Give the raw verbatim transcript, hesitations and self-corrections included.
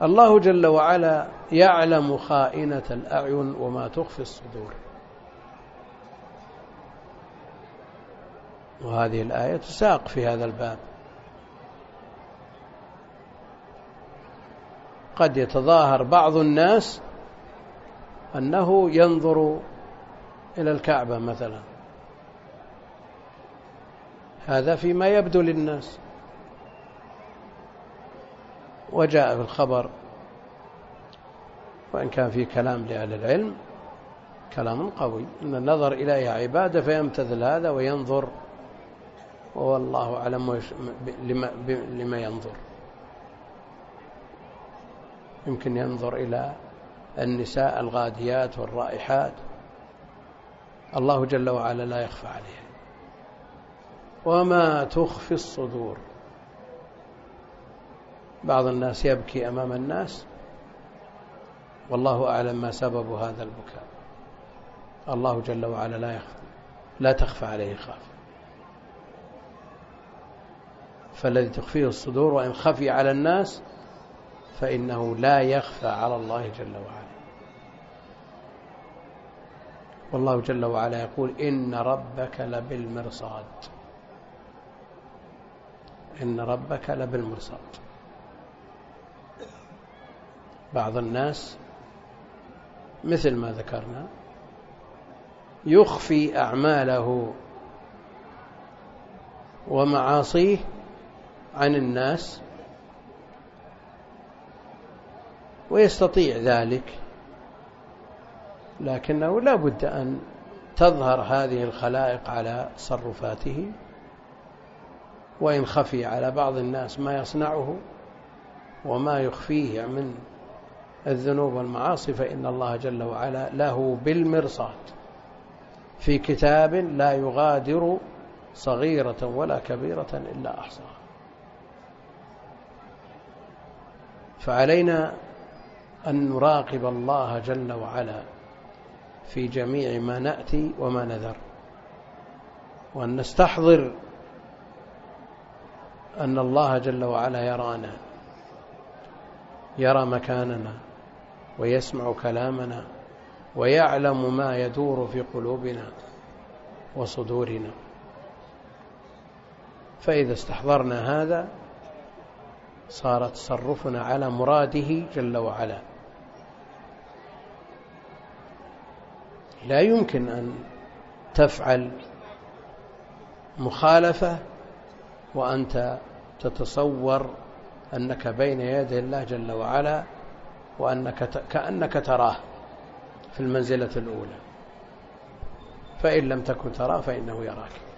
الله جل وعلا يعلم خائنة الأعين وما تخفي الصدور. وهذه الآية تساق في هذا الباب. قد يتظاهر بعض الناس أنه ينظر إلى الكعبة مثلا، هذا فيما يبدو للناس. وجاء في الخبر، وإن كان فيه كلام لأهل العلم كلام قوي، أن النظر إليها عبادة فيمتثل هذا وينظر، والله أعلم لما, لما ينظر. يمكن ينظر إلى النساء الغاديات والرائحات، الله جل وعلا لا يخفى عليه. وما تخفي الصدور. بعض الناس يبكي أمام الناس والله أعلم ما سبب هذا البكاء، الله جل وعلا لا يخفى، لا تخفى عليه خافية. فالذي تخفيه الصدور وإن خفي على الناس فإنه لا يخفى على الله جل وعلا. والله جل وعلا يقول إن ربك لبالمرصاد، إن ربك لبالمرصاد. بعض الناس مثل ما ذكرنا يخفي أعماله ومعاصيه عن الناس، ويستطيع ذلك، لكنه لا بد أن تظهر هذه الخلائق على تصرفاته. وإن خفي على بعض الناس ما يصنعه وما يخفيه من الذنوب والمعاصي فإن الله جل وعلا له بالمرصاد في كتاب لا يغادر صغيرة ولا كبيرة إلا أحصاها. فعلينا أن نراقب الله جل وعلا في جميع ما نأتي وما نذر، وأن نستحضر أن الله جل وعلا يرانا، يرى مكاننا ويسمع كلامنا ويعلم ما يدور في قلوبنا وصدورنا. فإذا استحضرنا هذا صار تصرفنا على مراده جل وعلا. لا يمكن أن تفعل مخالفة وأنت تتصور أنك بين يدي الله جل وعلا وأنك كأنك تراه في المنزلة الأولى، فإن لم تكن تراه فإنه يراك.